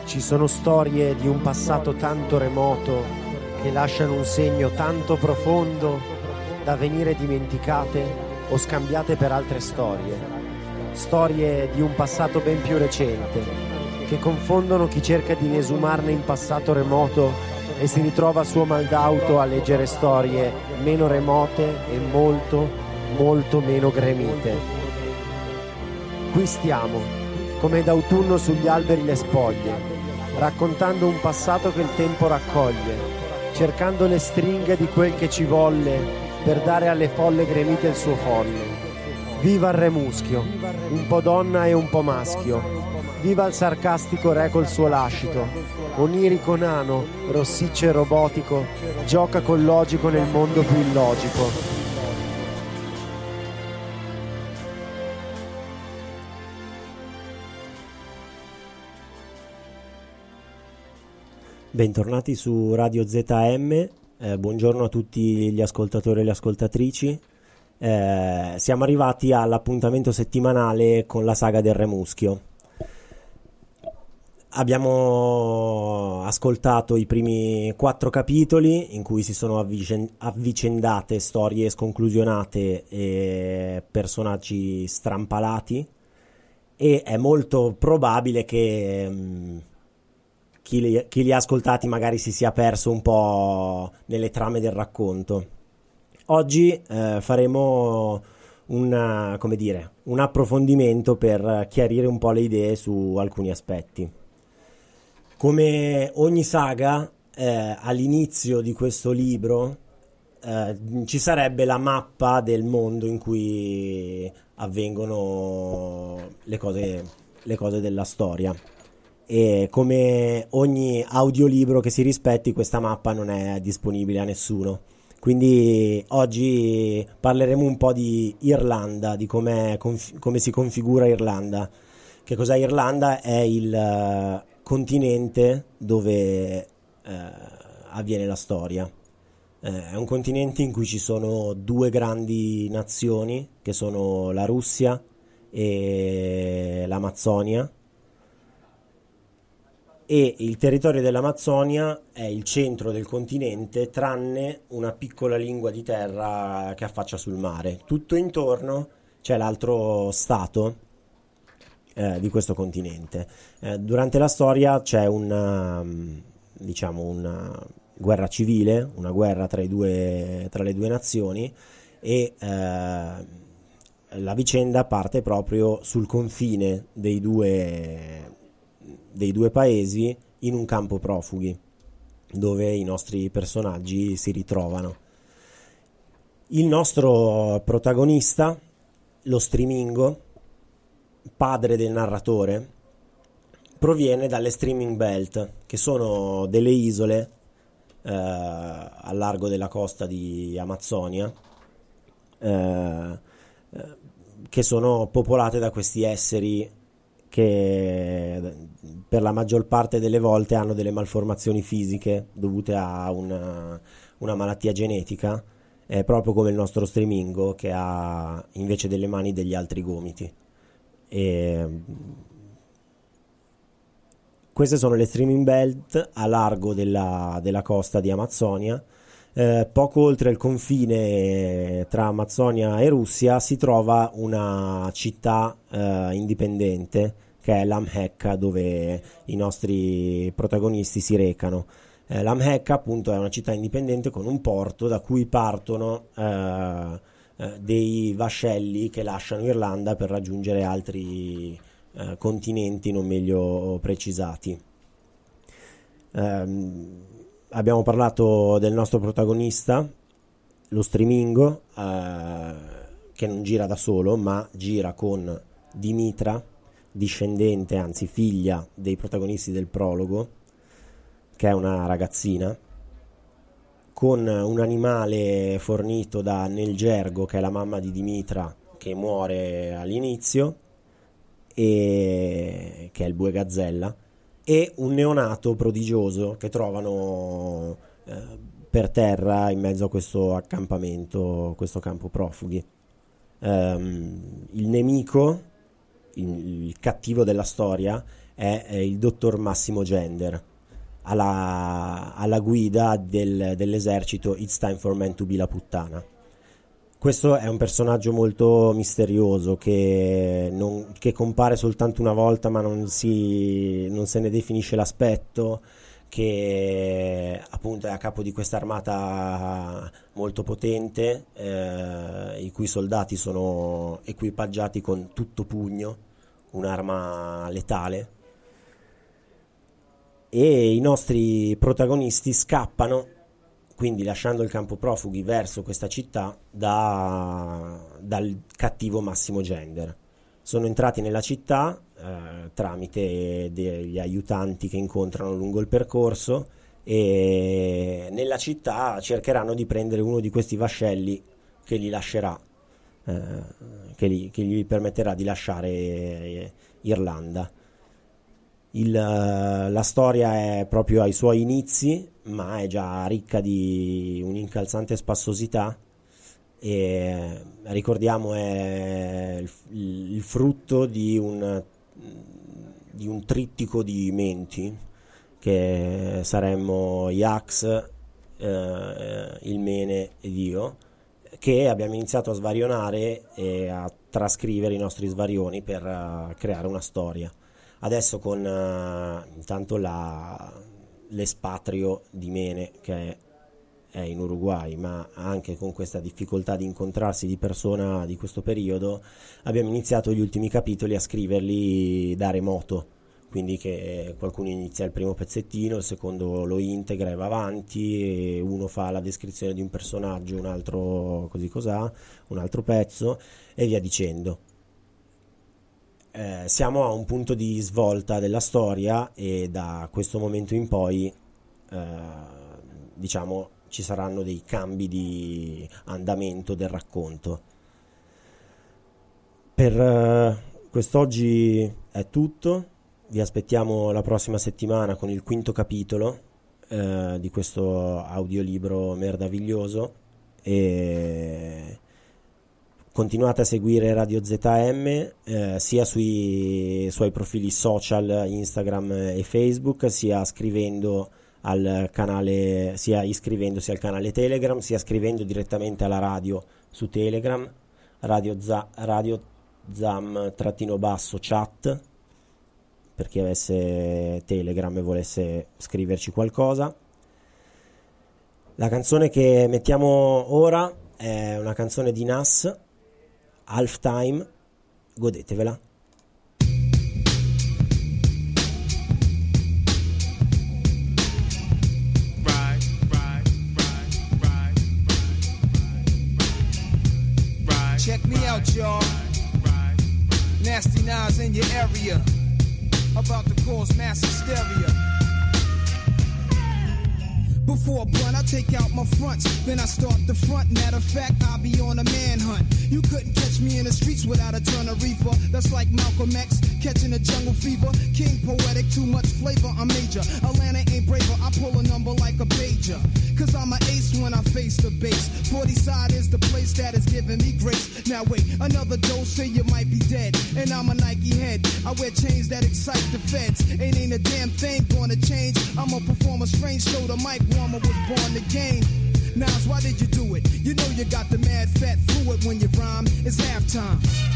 Ci sono storie di un passato tanto remoto che lasciano un segno tanto profondo da venire dimenticate o scambiate per altre storie. Storie di un passato ben più recente che confondono chi cerca di riesumarne in passato remoto e si ritrova a suo mal d'auto a leggere storie meno remote e molto, molto meno gremite. Qui stiamo, come d'autunno sugli alberi le spoglie, raccontando un passato che il tempo raccoglie, cercando le stringhe di quel che ci volle per dare alle folle gremite il suo folle. Viva il re muschio, un po' donna e un po' maschio. Viva il sarcastico re col suo lascito. Onirico nano, rossiccio e robotico, gioca col logico nel mondo più illogico. Bentornati su Radio ZM, buongiorno a tutti gli ascoltatori e le ascoltatrici. Siamo arrivati all'appuntamento settimanale con la saga del Re Muschio. Abbiamo ascoltato i primi 4 capitoli in cui si sono avvicendate storie sconclusionate e personaggi strampalati, e è molto probabile che chi li ha ascoltati magari si sia perso un po' nelle trame del racconto. Oggi faremo un approfondimento per chiarire un po' le idee su alcuni aspetti. Come ogni saga, all'inizio di questo libro ci sarebbe la mappa del mondo in cui avvengono le cose della storia. E come ogni audiolibro che si rispetti, questa mappa non è disponibile a nessuno. Quindi oggi parleremo un po' di Irlanda, di come si configura Irlanda. Che cos'è Irlanda? È il continente dove avviene la storia. È un continente in cui ci sono 2 grandi nazioni, che sono la Russia e l'Amazzonia. E il territorio dell'Amazzonia è il centro del continente, tranne una piccola lingua di terra che affaccia sul mare. Tutto intorno c'è l'altro stato di questo continente. Durante la storia c'è una guerra civile, una guerra tra le due nazioni, e la vicenda parte proprio sul confine dei due paesi, in un campo profughi dove i nostri personaggi si ritrovano. Il nostro protagonista, lo streamingo, padre del narratore, proviene dalle Streaming Belt, che sono delle isole al largo della costa di Amazzonia, che sono popolate da questi esseri che per la maggior parte delle volte hanno delle malformazioni fisiche dovute a una malattia genetica, proprio come il nostro streamingo, che ha invece delle mani degli altri gomiti. Queste sono le Streaming Belt a largo della costa di Amazzonia. Poco oltre il confine tra Amazzonia e Russia si trova una città indipendente, che è Lamhecca, dove i nostri protagonisti si recano. Lamhecca appunto è una città indipendente con un porto da cui partono dei vascelli che lasciano Irlanda per raggiungere altri continenti non meglio precisati. Abbiamo parlato del nostro protagonista, lo streamingo, che non gira da solo, ma gira con Dimitra, discendente, anzi figlia dei protagonisti del prologo, che è una ragazzina, con un animale fornito da Nelgergo, che è la mamma di Dimitra, che muore all'inizio, e che è il bue gazzella, e un neonato prodigioso che trovano per terra in mezzo a questo accampamento, questo campo profughi. Il nemico, il cattivo della storia, è il dottor Massimo Gender, alla guida dell'esercito It's Time for Men to be la puttana. Questo è un personaggio molto misterioso che compare soltanto una volta, ma non se ne definisce l'aspetto, che appunto è a capo di questa armata molto potente, i cui soldati sono equipaggiati con tutto pugno, un'arma letale, e i nostri protagonisti scappano, quindi lasciando il campo profughi verso questa città dal cattivo Massimo Gender. Sono entrati nella città tramite degli aiutanti che incontrano lungo il percorso, e nella città cercheranno di prendere uno di questi vascelli che gli lascerà, che gli permetterà di lasciare Irlanda. La storia è proprio ai suoi inizi, ma è già ricca di un'incalzante spassosità, e ricordiamo è il frutto di un trittico di menti che saremmo Yax, il Mene ed io, che abbiamo iniziato a svarionare e a trascrivere i nostri svarioni per creare una storia. Adesso con intanto l'espatrio di Mene, che è in Uruguay, ma anche con questa difficoltà di incontrarsi di persona di questo periodo, abbiamo iniziato gli ultimi capitoli a scriverli da remoto, quindi che qualcuno inizia il primo pezzettino, il secondo lo integra e va avanti, e uno fa la descrizione di un personaggio, un altro così cos'ha, un altro pezzo, e via dicendo. Siamo a un punto di svolta della storia, e da questo momento in poi diciamo ci saranno dei cambi di andamento del racconto. Per quest'oggi è tutto, vi aspettiamo la prossima settimana con il 5° capitolo di questo audiolibro merdaviglioso, e continuate a seguire Radio ZM sia sui suoi profili social Instagram e Facebook, sia scrivendo al canale, sia iscrivendosi al canale Telegram, sia scrivendo direttamente alla radio su Telegram, Radio Zam-chat, per chi avesse Telegram e volesse scriverci qualcosa. La canzone che mettiamo ora è una canzone di Nas, Halftime, godetevela. Check me out, y'all. Nasty Nas in your area, about to cause mass hysteria. Before a blunt, I take out my fronts, then I start the front. Matter of fact, I'll be on a manhunt. You couldn't catch me in the streets without a ton of reefer. That's like Malcolm X catching a jungle fever. King poetic, too much flavor, I'm major. Atlanta ain't braver, I pull a number like a pager. Cause I'm an ace when I face the base. 40 side is the place that is giving me grace. Now wait, another dose and you might be dead. And I'm a Nike head, I wear chains that excite the feds. Ain't a damn thing gonna change. I'ma perform a strange show, the mic warmer was born to game. Nas, why did you do it? You know you got the mad fat fluid when you rhyme. It's halftime.